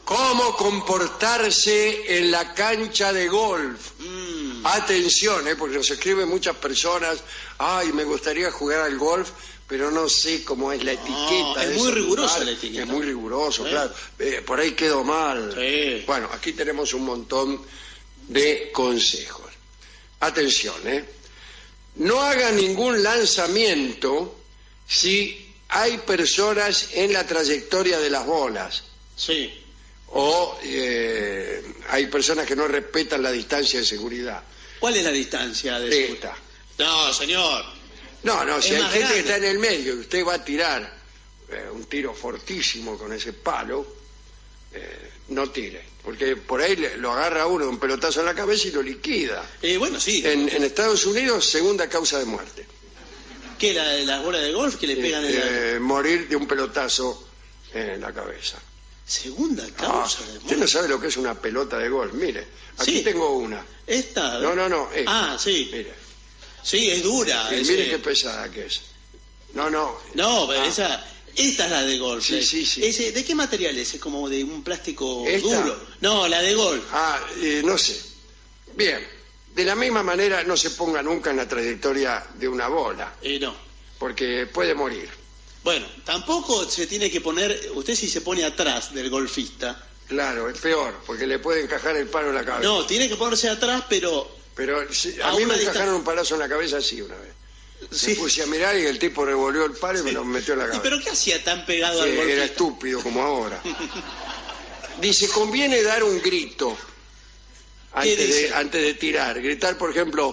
¿Cómo comportarse en la cancha de golf? Atención, porque nos escriben muchas personas, ay, me gustaría jugar al golf, pero no sé cómo es la etiqueta. Es muy rigurosa la etiqueta. Es muy riguroso, claro. Por ahí quedó mal. Sí. Bueno, aquí tenemos un montón de consejos. Atención, no haga ningún lanzamiento si hay personas en la trayectoria de las bolas. Sí. O hay personas que no respetan la distancia de seguridad. ¿Cuál es la distancia de seguridad? No, señor. No, si hay gente grande que está en el medio y usted va a tirar un tiro fortísimo con ese palo, no tire. Porque por ahí lo agarra uno de un pelotazo en la cabeza y lo liquida. Bueno, sí. En Estados Unidos, segunda causa de muerte. ¿Qué, la bola de golf que le pegan en la... Morir de un pelotazo en la cabeza. Segunda causa de muerte. Usted no sabe lo que es una pelota de golf. Mire, aquí Sí. tengo una. ¿Esta? No. Esta. Sí. Mire. Sí, es dura. Mire qué pesada que es. No, pero esta es la de golf. Sí. ¿De qué material es? ¿Es como de un plástico ¿Esta? duro? No, la de golf. No sé. Bien, de la misma manera no se ponga nunca en la trayectoria de una bola, No. porque puede morir. Bueno, tampoco se tiene que poner... Usted si se pone atrás del golfista... Claro, es peor, porque le puede encajar el palo en la cabeza. No, tiene que ponerse atrás, pero... Pero a mí me encajaron un palazo en la cabeza así una vez. Sí. Me puse a mirar y el tipo revolvió el palo y me lo metió en la cabeza. ¿Pero qué hacía tan pegado al golfista? Era estúpido como ahora. Dice, conviene dar un grito antes de tirar. Gritar, por ejemplo,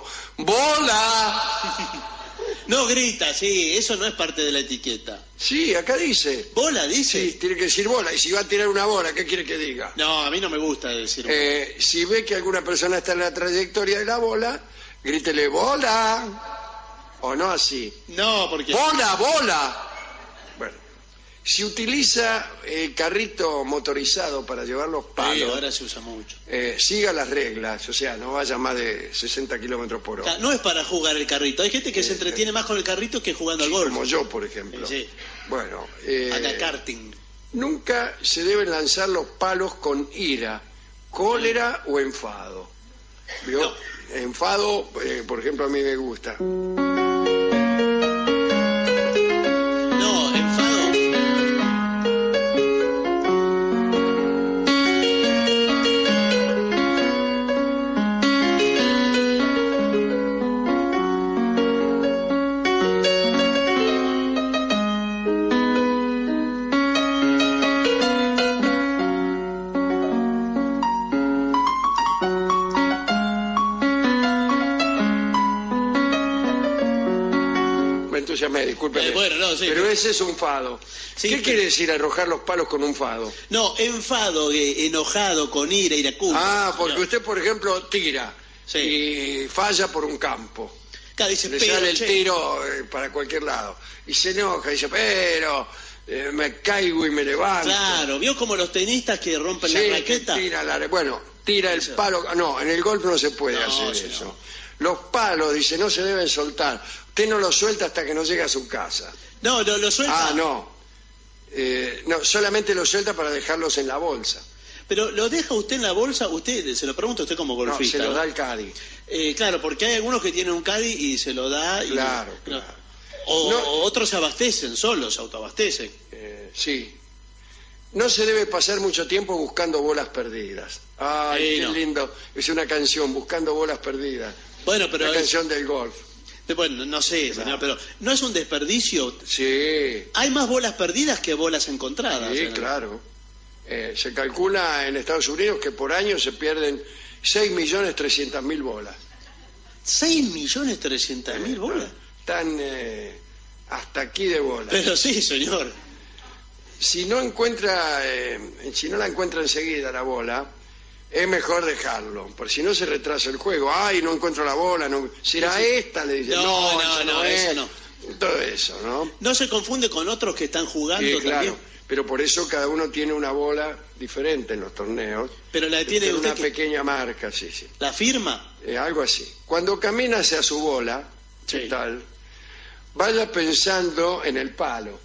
¡bola! No grita, sí, eso no es parte de la etiqueta. Sí, acá dice. ¿Bola dice? Sí, tiene que decir bola. Y si va a tirar una bola, ¿qué quiere que diga? No, a mí no me gusta decir bola. Si ve que alguna persona está en la trayectoria de la bola, grítele bola. O no así. No, porque... ¡Bola! Bueno, si utiliza el carrito motorizado para llevar los palos... Sí, ahora se usa mucho. Siga las reglas, o sea, no vaya más de 60 kilómetros por hora. No es para jugar el carrito. Hay gente que se entretiene más con el carrito que jugando al golf. Como yo, por ejemplo. Sí. Bueno, acá karting. Nunca se deben lanzar los palos con ira, cólera o enfado. ¿Vio? No. Enfado, por ejemplo, a mí me gusta. No, enfado. Discúlpeme. Bueno, no, sí, pero ese es un fado. Sí, ¿Qué quiere decir arrojar los palos con un fado? No, enfado, enojado, con ira, iracundo. Porque usted, por ejemplo, tira y falla por un campo. Claro, dice, le sale el tiro para cualquier lado. Y se enoja y dice, pero me caigo y me levanto. Claro, ¿vio como los tenistas que rompen la raqueta? Tira el palo. No, en el golf no se puede hacer eso. No. Los palos, dice, no se deben soltar. Usted no los suelta hasta que no llega a su casa. No, lo suelta. No, solamente los suelta para dejarlos en la bolsa. Pero lo deja usted en la bolsa, usted, se lo pregunta usted como golfista. No, se lo da el caddy. Claro, porque hay algunos que tienen un caddy y se lo da. Claro. O otros se abastecen solos, se autoabastecen. Sí. No se debe pasar mucho tiempo buscando bolas perdidas. Ay, qué lindo. Es una canción, Buscando Bolas Perdidas. Bueno, pero... La canción del golf. Bueno, no sé, señor, pero ¿no es un desperdicio? Sí. Hay más bolas perdidas que bolas encontradas. Sí, claro. Se calcula en Estados Unidos que por año se pierden 6.300.000 bolas. ¿6.300.000 bolas? Están hasta aquí de bolas. Pero sí, señor. Si no la encuentra enseguida la bola, es mejor dejarlo, por si no se retrasa el juego. Ay, no encuentro la bola, ¿será esta? Le dice, no, esa no. Todo eso, ¿no? ¿No se confunde con otros que están jugando también? Claro, pero por eso cada uno tiene una bola diferente en los torneos. Pero la tiene usted una pequeña marca, sí. ¿La firma? Algo así. Cuando camina hacia su bola, tal, vaya pensando en el palo.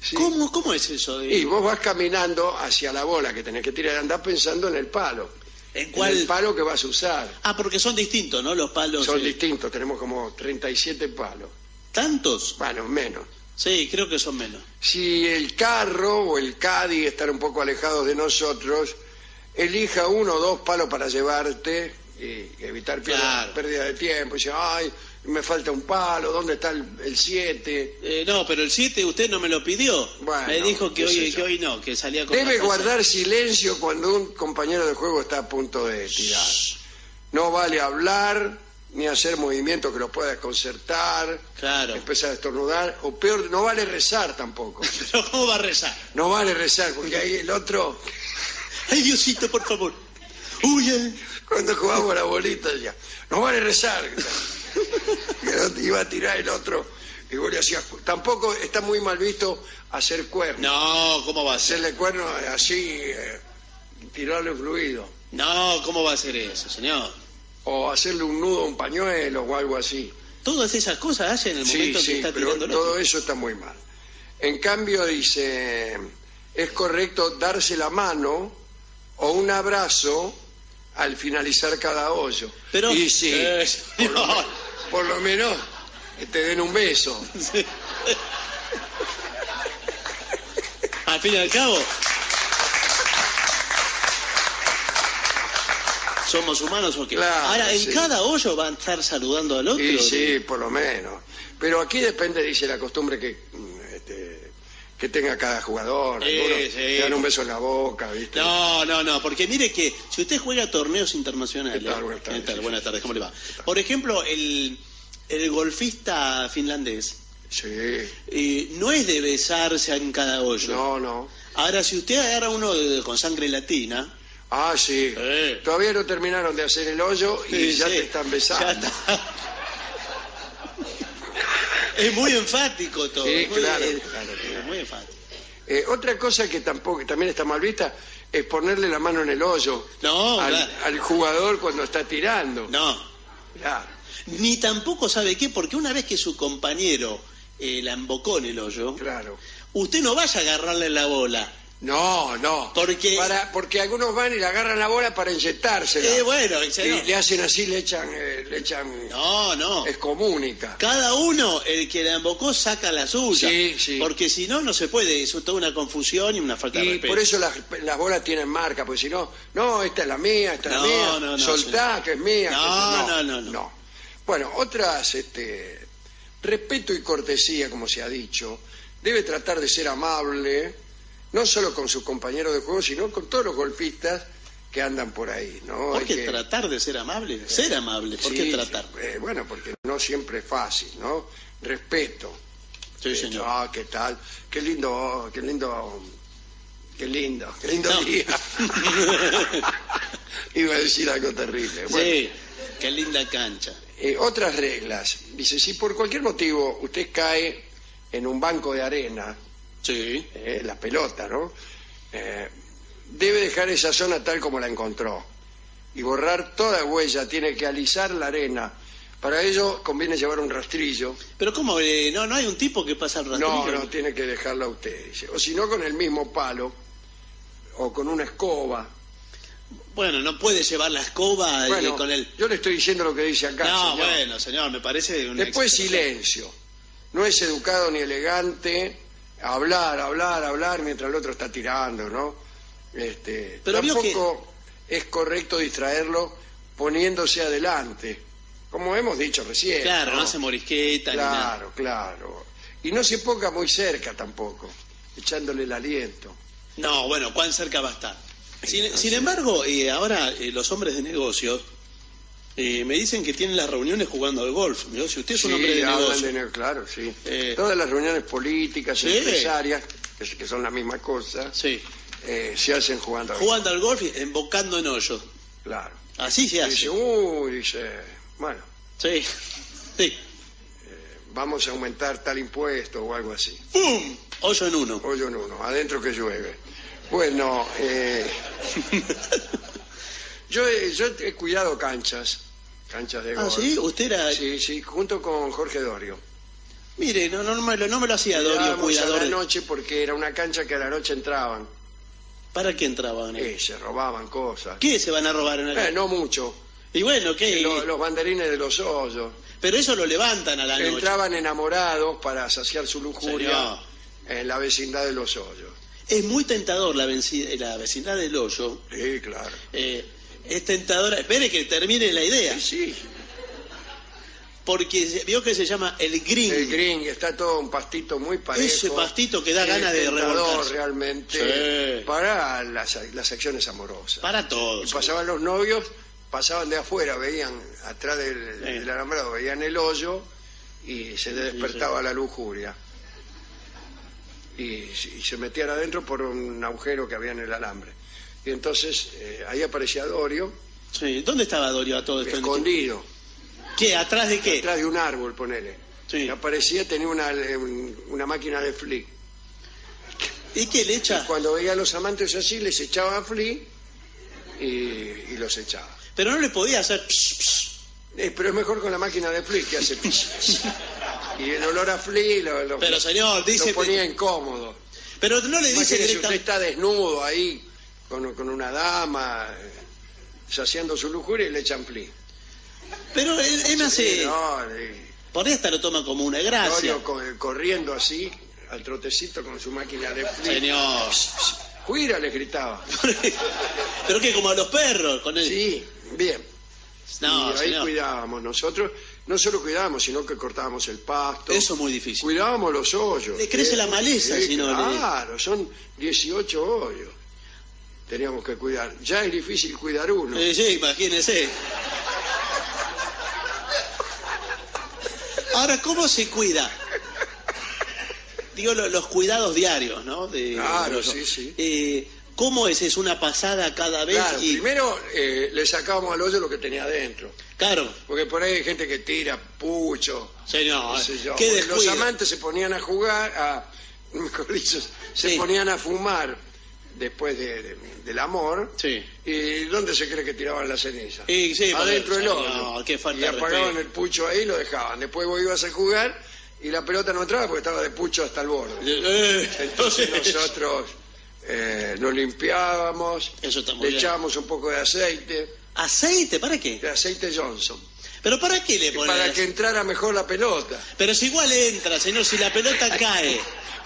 Sí. ¿Cómo es eso? Y vos vas caminando hacia la bola que tenés que tirar, andás pensando en el palo. ¿En cuál? En el palo que vas a usar. Ah, porque son distintos, ¿no? Los palos. Son distintos, tenemos como 37 palos. ¿Tantos? Bueno, menos. Sí, creo que son menos. Si el carro o el caddy están un poco alejados de nosotros, elija 1 o 2 palos para llevarte y evitar Claro. pérdida de tiempo. Dice, ay, me falta un palo, ¿dónde está el 7? No, pero el 7 usted no me lo pidió. Bueno, me dijo que qué sé hoy, yo. que hoy no, que salía con Debe la casa. guardar silencio cuando un compañero de juego está a punto de tirar. No vale hablar ni hacer movimientos que lo pueda desconcertar, Claro. empezar a estornudar, o peor, no vale rezar tampoco. Pero ¿cómo va a rezar? No vale rezar, porque ahí el otro, Ay, Diosito, por favor. Huye. cuando jugamos a la bolita, decía, no vale rezar. Y el otro iba a tirar el otro, y vos le hacías, tampoco está muy mal visto hacer cuernos. No, ¿cómo va a ser? Hacerle cuernos así, tirarle fluido. No, ¿cómo va a ser eso, señor? O hacerle un nudo a un pañuelo o algo así. Todas esas cosas hace en el Sí, momento que sí, está pero tirando el todo otro. eso está muy mal. En cambio, dice, es correcto darse la mano o un abrazo al finalizar cada hoyo. Pero- y sí, no. por lo menos que te den un beso. Sí. Al fin y al cabo, ¿somos humanos o qué? Claro, Ahora, ¿en sí. cada hoyo van a estar saludando al otro? Y sí, por lo menos. Pero aquí depende, dice la costumbre que tenga cada jugador. Sí, Algunos sí. te dan un beso en la boca, ¿viste? No, porque mire que si usted juega torneos internacionales... ¿Qué tal? Buenas tardes. ¿Qué tal? Sí, Buenas sí, tardes, sí, ¿cómo sí. le va? Por ejemplo, el golfista finlandés Sí. no es de besarse en cada hoyo. No. Ahora, si usted agarra uno con sangre latina... Ah, sí. Todavía no terminaron de hacer el hoyo y Sí, ya sí. te están besando. Ya está. Es muy enfático todo. Sí, muy, claro, es- claro. es muy enfático. Otra cosa que también está mal vista es ponerle la mano en el hoyo No, al, claro. al jugador cuando está tirando. No. Claro. Ni tampoco sabe qué, porque una vez que su compañero la embocó en el hoyo, Claro. usted no vaya a agarrarle la bola. No. Porque- Porque algunos van y le agarran la bola para inyectársela. Bueno, y señor. le hacen así, le echan No. excomunica. Cada uno, el que la embocó, saca la suya. Sí. Porque si no, no se puede. Eso es toda una confusión y una falta de Y respeto. por eso las bolas tienen marca, porque si no, esta es la mía, esta es No, la mía, no, soltá, señor. que es mía. No. Bueno, otras, respeto y cortesía, como se ha dicho, debe tratar de ser amable, no solo con sus compañeros de juego, sino con todos los golfistas que andan por ahí, ¿no? ¿Por Hay qué que- tratar de ser amable? Ser amable, ¿por qué Sí, tratar? sí, bueno, porque no siempre es fácil, ¿no? Respeto. Sí, señor. Ah, ¿qué tal? Qué lindo No. día. Iba a decir algo terrible. Bueno, Sí, qué linda cancha. otras reglas. Dice, si por cualquier motivo usted cae en un banco de arena, Sí. la pelota, ¿no? Debe dejar esa zona tal como la encontró y borrar toda huella, tiene que alisar la arena. Para ello conviene llevar un rastrillo. Pero ¿cómo? No hay un tipo que pasa el rastrillo. No, tiene que dejarla usted, dice. O si no, con el mismo palo o con una escoba. Bueno, no puede llevar la escoba Bueno, con el... yo le estoy diciendo lo que dice acá, No, señor. bueno, señor, me parece una Después exageración. silencio. No es educado ni elegante hablar mientras el otro está tirando, ¿no? Pero vio tampoco es correcto distraerlo poniéndose adelante, como hemos dicho recién. Claro, no ¿no? hace morisqueta ni nada. Claro. Y no se ponga muy cerca tampoco, echándole el aliento. No, bueno, ¿cuán cerca va a estar? Sin sí. embargo, ahora los hombres de negocios me dicen que tienen las reuniones jugando al golf. Digo, si usted es un Sí, hombre de hablan negocio... claro, sí. Eh, Todas las reuniones políticas, Sí. empresarias, que son la misma cosa, Sí, se hacen jugando. jugando al golf y embocando en hoyos. Claro. Así se Y hace. dice, bueno, Sí, sí. vamos a aumentar tal impuesto o algo así. ¡Pum! Hoyo en uno. Hoyo en uno, adentro que llueve. Bueno, yo he cuidado canchas de Ah, golf. ¿sí? ¿Usted era...? Sí, junto con Jorge Dorio. Mire, no me lo hacía Dorio, Llegábamos cuidador. a la noche porque era una cancha que a la noche entraban. ¿Para qué entraban? Se robaban cosas. ¿Qué se van a robar en el No mucho. Y bueno, ¿qué? Los banderines de los hoyos. Pero eso lo levantan a la noche. Entraban enamorados para saciar su lujuria. Señor. En la vecindad de los hoyos. Es muy tentador la vecindad del hoyo. Sí, claro. Es tentadora. Espere que termine la idea. Sí. Porque vio que se llama el green. El green, está todo un pastito muy parejo. Ese pastito que da ganas de tentador revolcarse. Realmente Sí. para las acciones amorosas. Para todos. Y pasaban los novios, pasaban de afuera, veían atrás del alambrado, veían el hoyo y se les despertaba la lujuria. Y se metían adentro por un agujero que había en el alambre. Y entonces ahí aparecía Dorio. Sí. ¿Dónde estaba Dorio a todo esto? Escondido. ¿Qué? ¿Atrás de qué? Atrás de un árbol, ponele. Sí. Y aparecía, tenía una máquina de flick. ¿Y qué le echa? Y cuando veía a los amantes así, les echaba flick y los echaba. Pero no le podía hacer... psh, psh. Pero es mejor con la máquina de flick que hace pis. Y el olor a flick Pero señor, dice... lo ponía incómodo. Pero no le dice Imagínese, usted directamente... está desnudo ahí con una dama saciando su lujuria y le echan flick. Pero él hace... Por ahí hasta lo toma como una gracia. Dorio corriendo así, al trotecito con su máquina de flick. Señor. ¡Juira! Le gritaba. ¿Pero qué? ¿Como a los perros? Con él. Sí, bien. No, y ahí señor. cuidábamos nosotros, no solo cuidábamos, sino que cortábamos el pasto. Eso es muy difícil. Cuidábamos los hoyos. Le crece la maleza, si no le... Claro, son 18 hoyos. Teníamos que cuidar. Ya es difícil cuidar uno. Sí, imagínese. Ahora, ¿cómo se cuida? Digo, los cuidados diarios, ¿no? Claro, sí. ¿Cómo es? ¿Es una pasada cada vez? Claro, primero le sacábamos al hoyo lo que tenía adentro. Claro. Porque por ahí hay gente que tira pucho. Señor, qué sé yo. qué Los descuido. amantes se ponían a jugar, mejor dicho, se ponían a fumar después del amor. Sí. ¿Y dónde se cree que tiraban la ceniza? Sí, adentro del hoyo. No, qué falta Y de apagaban respeto. el pucho ahí y lo dejaban. Después vos ibas a jugar y la pelota no entraba porque estaba de pucho hasta el borde. Entonces nosotros lo limpiábamos, Eso está muy le bien. echábamos un poco de aceite, ¿Aceite? ¿Para qué? de aceite Johnson, ¿Pero para qué le ponen? para que entrara mejor la pelota. Pero si igual entra, señor, si la pelota cae.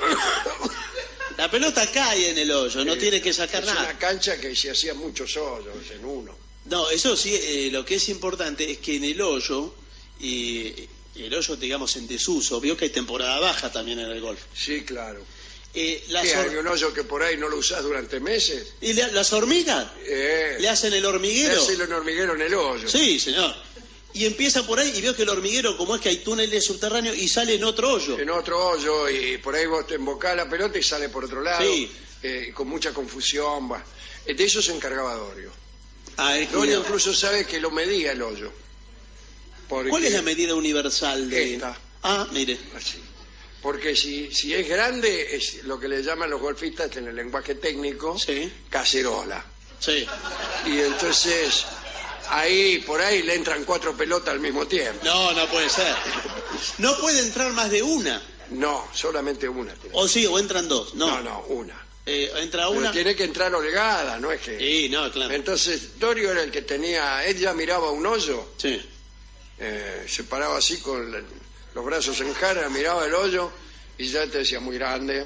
La pelota cae en el hoyo, no tiene que sacar Es nada. una cancha que se hacían muchos hoyos en uno. No, eso sí, lo que es importante es que en el hoyo, y el hoyo, digamos, en desuso, vio que hay temporada baja también en el golf. Sí, claro. Las ¿Qué, hay un hoyo que por ahí no lo usás durante meses? ¿Y las hormigas? ¿Le hacen el Le hormiguero? hacen el hormiguero en el hoyo. Sí, señor. Y empieza por ahí y veo que el hormiguero, como es que hay túneles subterráneos, y sale en otro hoyo. En otro hoyo y por ahí vos te embocás la pelota y sale por otro lado. Sí. Con mucha confusión. De eso se encargaba Dorio. Es Dorio incluso sabe que lo medía el hoyo. Porque ¿Cuál es la medida universal de...? Esta. Mire. Así. Porque si es grande, es lo que le llaman los golfistas en el lenguaje técnico, Sí. cacerola. Sí. Y entonces, por ahí le entran 4 pelotas al mismo tiempo. No puede ser. No puede entrar más de una. No, solamente una. O sí, o entran dos. No, No, una. entra Pero una. tiene que entrar holgada, no es que... Sí, no, claro. Entonces, Dorio era el que tenía... Él ya miraba un hoyo, Sí. se paraba así con los brazos en jarra, miraba el hoyo y ya te decía, muy grande,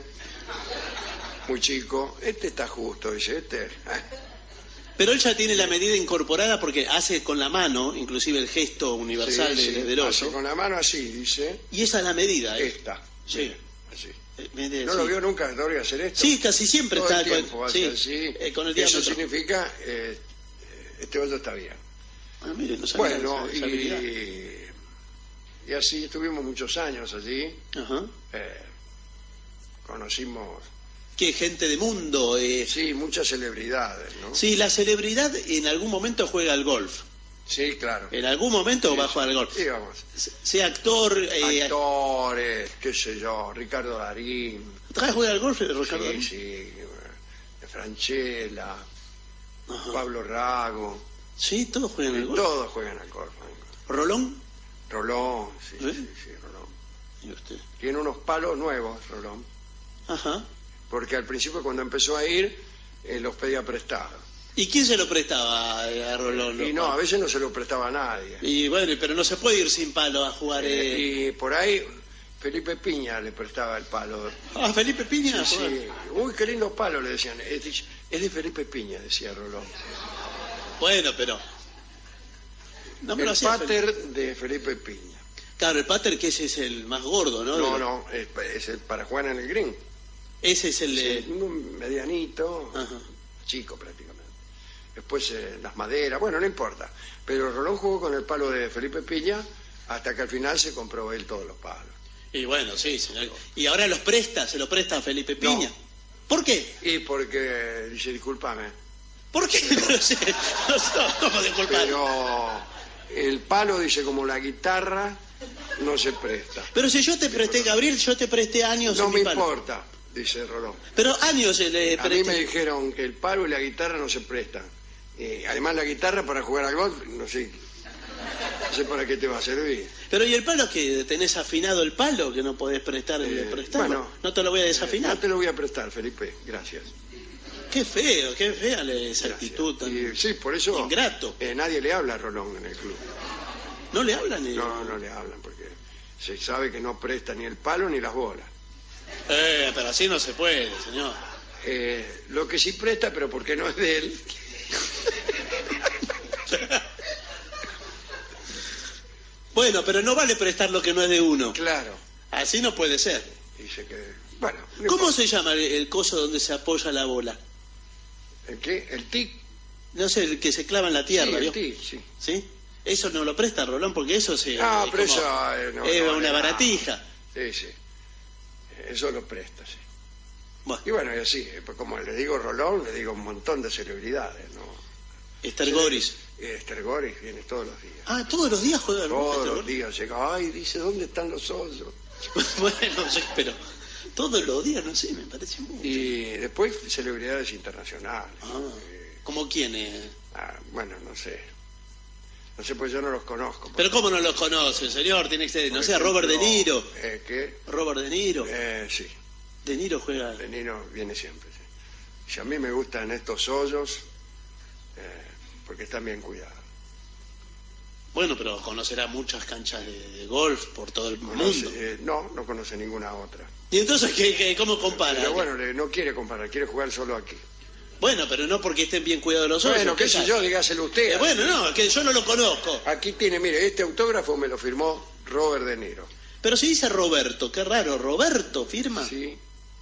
muy chico. Este está justo, dice, Pero él ya tiene la medida incorporada porque hace con la mano, inclusive el gesto universal Sí, del hace hoyo. con la mano así, dice, Y esa es la medida. esta. Sí. Así. ¿No ¿No lo vio nunca Dorio hacer esto? Sí, casi siempre Todo está el tiempo hace así. con el Eso diámetro. significa, este hoyo está bien. Mire, no sabía Bueno, esa habilidad. y así estuvimos muchos años allí. Ajá. Conocimos, Qué gente de mundo. sí, muchas celebridades, ¿no? Sí, la celebridad en algún momento juega al golf. Sí, claro. En algún momento va a jugar al golf. Sí, vamos. Sea actor. Actores, qué sé yo, Ricardo Darín. ¿Otra vez juega al golf, Ricardo? Sí, Franchella, Ajá. Pablo Rago. Sí, todos juegan al golf. Todos juegan al golf. ¿Rolón? Rolón, sí, ¿Eh? sí, Rolón. Mire usted. Tiene unos palos nuevos, Rolón. Ajá. Porque al principio cuando empezó a ir, los pedía prestados. ¿Y quién se lo prestaba a Rolón? Y no, a veces no se lo prestaba a nadie. Y bueno, pero no se puede ir sin palo a jugar. Y por ahí Felipe Piña le prestaba el palo. Ah, Felipe Piña. Sí, sí. Uy, qué lindo palo, le decían. Es de Felipe Piña, decía Rolón. Bueno, pero... No me lo El hacía pater de Felipe Piña. Claro, el pater que ese es el más gordo, ¿no? No, es el para jugar en el green. Ese es el de... Sí, un medianito, Ajá. chico prácticamente. Después las maderas, bueno, no importa. Pero Rolón jugó con el palo de Felipe Piña hasta que al final se compró él todos los palos. Y bueno, sí, señor. Y ahora se lo presta a Felipe Piña. No. ¿Por qué? Y porque dice, discúlpame, ¿Por qué? ¿Cómo disculpar? pero el palo, dice, como la guitarra, no se presta. Pero si yo te presté, Gabriel, yo te presté años No en me mi palo. importa, dice Rolón. Pero años le A presté. mí me dijeron que el palo y la guitarra no se prestan. Además la guitarra para jugar al golf, no sé para qué te va a servir. Pero ¿y el palo que tenés afinado el palo que no podés prestarlo? Bueno, no te lo voy a desafinar. No te lo voy a prestar, Felipe, gracias. Qué feo, qué fea esa actitud tan Y, sí, por eso ingrato. Nadie le habla a Rolón en el club. ¿No le hablan? No le hablan porque se sabe que no presta ni el palo ni las bolas. Pero así no se puede, señor. Lo que sí presta, pero porque no es de él. Bueno, pero no vale prestar lo que no es de uno. Claro. Así no puede ser. Dice que, bueno. No ¿Cómo importa. se llama el coso donde se apoya la bola? ¿El qué? ¿El tic? No sé, el que se clava en la tierra, Sí, el ¿vio? tic, sí. ¿Sí? Eso no lo presta Rolón porque eso se... Ah, pero como- eso no, es no, una no. baratija. Sí, sí. Eso lo presta, sí. Bueno, Y bueno, y así, pues como le digo Rolón, le digo un montón de celebridades, ¿no? Esther Goris. Esther Goris viene todos los días. Ah, todos los días juega el Todos Esther los Goris. días llega, ay, dice, ¿dónde están los hoyos? Bueno, sí, pero todos los días, no sé, me parece mucho. Y después celebridades internacionales. Ah, ¿como quién es? Bueno, no sé. No sé, pues yo no los conozco. Pero ¿cómo no los conoce, señor? Tiene que ser, no Por sé, Robert De ejemplo, Niro. ¿Qué? Robert De Niro. Sí, De Niro juega... De Niro viene siempre. Sí. Y a mí me gustan estos hoyos porque están bien cuidados. Bueno, pero conocerá muchas canchas de golf por todo el mundo. No conoce ninguna otra. ¿Y entonces cómo compara? Pero bueno, no quiere comparar, quiere jugar solo aquí. Bueno, pero no porque estén bien cuidados los hoyos. Bueno, qué sé tal? yo, dígaselo usted. Bueno, no, es que yo no lo conozco. Aquí tiene, mire, este autógrafo me lo firmó Robert De Niro. Pero si dice Roberto, qué raro, ¿Roberto firma? Sí.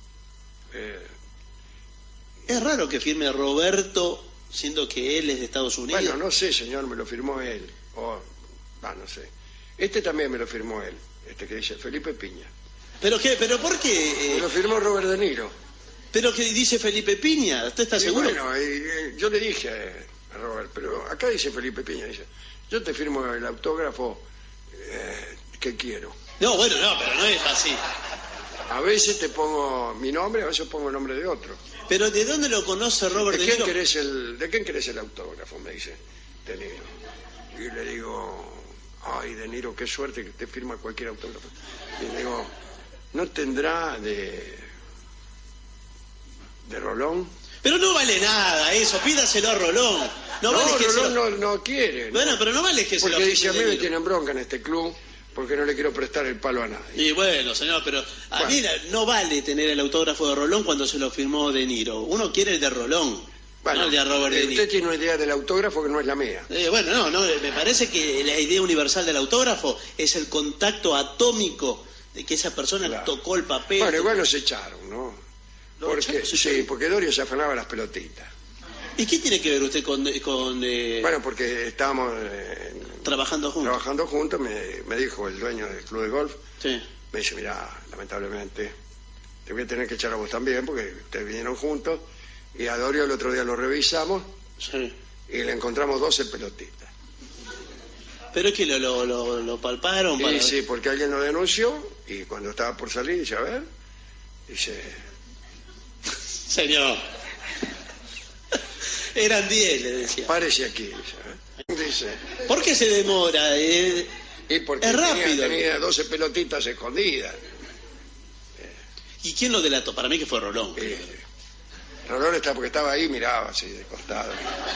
Es raro que firme Roberto siendo que él es de Estados Unidos. Bueno, no sé, señor, me lo firmó él. No sé. Este también me lo firmó él, este que dice Felipe Piña. ¿Pero qué? ¿Pero por qué? Me lo firmó Robert De Niro. ¿Pero que dice Felipe Piña? ¿Usted está Y seguro? bueno, yo le dije a Robert, pero acá dice Felipe Piña, dice, yo te firmo el autógrafo que quiero. No, bueno, no, pero no es así. A veces te pongo mi nombre, a veces pongo el nombre de otro. ¿Pero de dónde lo conoce Robert ¿De De quién Niro? quién querés el autógrafo? Me dice De Niro. Y le digo, ay, De Niro, qué suerte que te firma cualquier autógrafo. Y le digo, ¿no tendrá de Rolón? Pero no vale nada eso, pídaselo a Rolón. No vale que Rolón no quiere. ¿no? Bueno, pero no vale que se lo Porque dice, a firme mí De me Niro. tienen bronca en este club porque no le quiero prestar el palo a nadie. Y bueno, señor, pero a Bueno. mí no vale tener el autógrafo de Rolón cuando se lo firmó De Niro. Uno quiere el de Rolón, no el de Robert De Niro. Usted tiene una idea del autógrafo que no es la mía. Bueno, no, me parece que la idea universal del autógrafo es el contacto atómico de que esa persona Claro. tocó el papel. Bueno, igual nos echaron, ¿no? echaron, se Sí, echaron. porque Dorio se afanaba las pelotitas. ¿Y qué tiene que ver usted con Bueno, porque estábamos trabajando juntos? trabajando juntos, me dijo el dueño del club de golf, Sí. me dice, mira, lamentablemente, te voy a tener que echar a vos también, porque ustedes vinieron juntos, y a Dorio el otro día lo revisamos, Sí. y le encontramos 12 pelotitas. Pero es que lo palparon para... Y sí, porque alguien lo denunció, y cuando estaba por salir, dice, a ver, dice, Señor. Eran 10, le decía. párese aquí, dice. Dice, ¿Por qué se demora? Y porque Es rápido. tenía 12 pelotitas escondidas. ¿Y quién lo delató? Para mí que fue Rolón. Rolón porque estaba ahí, miraba así de costado.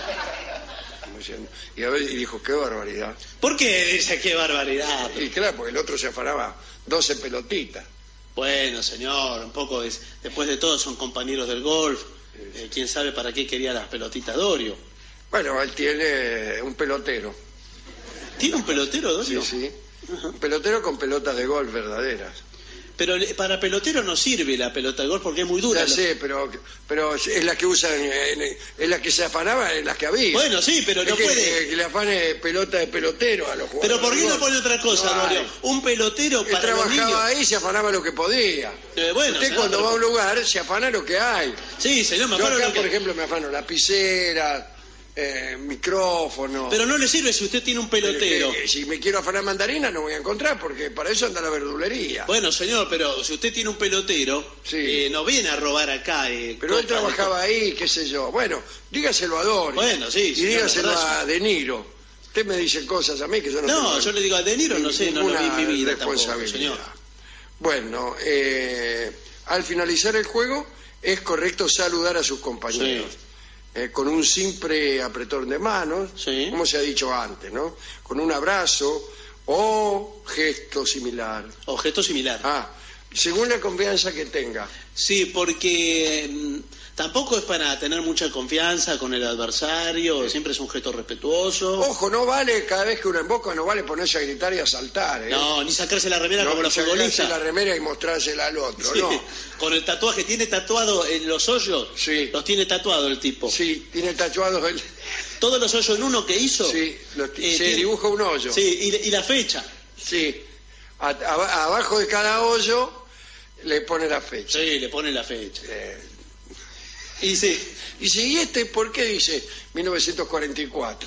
Y dijo, qué barbaridad. ¿Por qué dice qué barbaridad? Y claro, porque el otro se afanaba 12 pelotitas. Bueno, señor, un poco es... Después de todo son compañeros del golf. ¿Quién sabe para qué quería las pelotitas Dorio? Bueno, él tiene un pelotero. ¿Tiene un pelotero, Dorio? Sí. Un pelotero con pelotas de golf verdaderas. Pero para pelotero no sirve la pelota de golf porque es muy dura. Ya sé, pero es la que usan, es la que se afanaba, es la que había. Bueno, sí, pero no puede. Que le afane pelota de pelotero a los jugadores. Pero ¿por qué no pone otra cosa, Dorio? Un pelotero para los niños. Trabajaba ahí y se afanaba lo que podía. Bueno, usted cuando va a un lugar se afana lo que hay. Sí, señor, me Yo afano acá, lo que... por ejemplo, me afano lapicera, micrófono. Pero no le sirve si usted tiene un pelotero. Si me quiero afanar mandarina no voy a encontrar, porque para eso anda la verdulería. Bueno, señor, pero si usted tiene un pelotero, Sí. no viene a robar acá. Pero él trabajaba ahí, qué sé yo. Bueno, dígaselo a Dorio. Bueno, sí, y señor, dígaselo la verdad, a De Niro. Usted me dice cosas a mí que yo no tengo. No, yo le digo a De Niro, no sé, no lo vi en mi vida tampoco, responsabilidad. señor. Bueno, al finalizar el juego es correcto saludar a sus compañeros. Sí. Con un simple apretón de manos, Sí. como se ha dicho antes, ¿no? Con un abrazo o gesto similar. Objeto similar. Según la confianza que tenga. Sí, porque tampoco es para tener mucha confianza con el adversario, siempre es un gesto respetuoso. Ojo, no vale cada vez que uno emboca, no vale ponerse a gritar y a saltar, ¿eh? No, ni sacarse la remera No, como los sacarse futbolistas. la remera y mostrársela al otro, Sí, no. con el tatuaje, tiene tatuado en los hoyos, Sí. los tiene tatuado el tipo. Sí, tiene tatuados el... Todos los hoyos en uno que hizo. Sí, se tiene- dibuja un hoyo. Sí, y la fecha. Sí. Abajo de cada hoyo le pone la fecha. Sí, le pone la fecha. Y sí. Dice, ¿y este por qué dice 1944?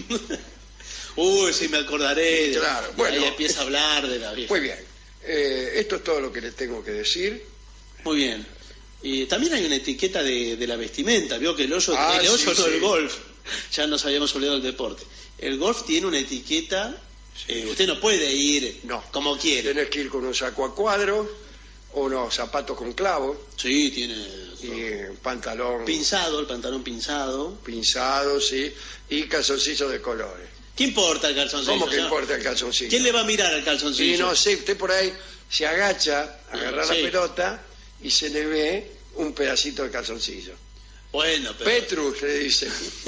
Uy, sí me acordaré. Claro, Y bueno. ahí empieza a hablar de la vieja. Muy bien. Esto es todo lo que les tengo que decir. Muy bien. Y también hay una etiqueta de la vestimenta. Vio que el hoyo, Ah, el hoyo sí, no sí. el golf. Ya nos habíamos olvidado del deporte. El golf tiene una etiqueta. Usted no puede ir como quiere. Tenés que ir con un saco a cuadro, unos zapatos con clavos Sí, tiene y un pantalón pinzado, el pantalón pinzado. pinzado, sí, y calzoncillos de colores. ¿Qué importa el calzoncillo? ¿Cómo que O sea, importa el calzoncillo? ¿Quién le va a mirar al calzoncillo? Y no sé, usted por ahí se agacha, agarra la Sí. pelota y se le ve un pedacito de calzoncillo. Bueno, pero... Petrus le dice,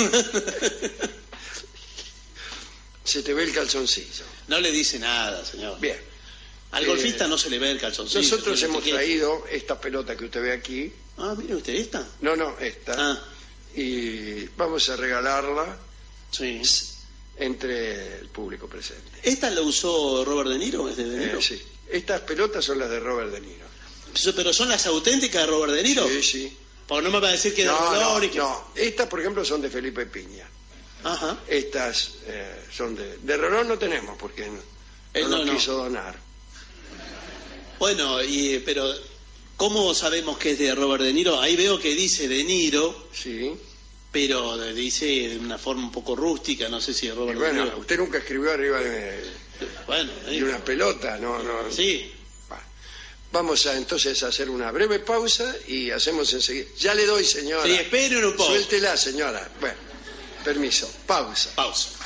se te ve el calzoncillo. No le dice nada, señor. Bien. Al golfista no se le ve el calzoncillo. Nosotros tiene hemos etiqueta. traído esta pelota que usted ve aquí. Ah, mire usted, ¿esta? No, esta. Ah, Y vamos a regalarla sí. entre el público presente. ¿Esta la usó Robert De Niro? ¿Es de De Niro? Sí. Estas pelotas son las de Robert De Niro. ¿Pero son las auténticas de Robert De Niro? Sí, sí. Porque no me va a decir que de No, Rolón y que... no. Estas, por ejemplo, son de Felipe Piña. Ajá. Estas son de Rolón no tenemos porque no Él nos no. quiso donar. Bueno, pero ¿cómo sabemos que es de Robert De Niro? Ahí veo que dice De Niro, Sí. pero dice de una forma un poco rústica, no sé si es Y Robert De bueno, Niro. usted nunca escribió arriba Bueno, de una pelota, no. sí. Bueno, vamos a entonces a hacer una breve pausa y hacemos enseguida. Ya le doy, señora. Sí, espere un poco. Suéltela, señora. Bueno, permiso. Pausa. Pausa.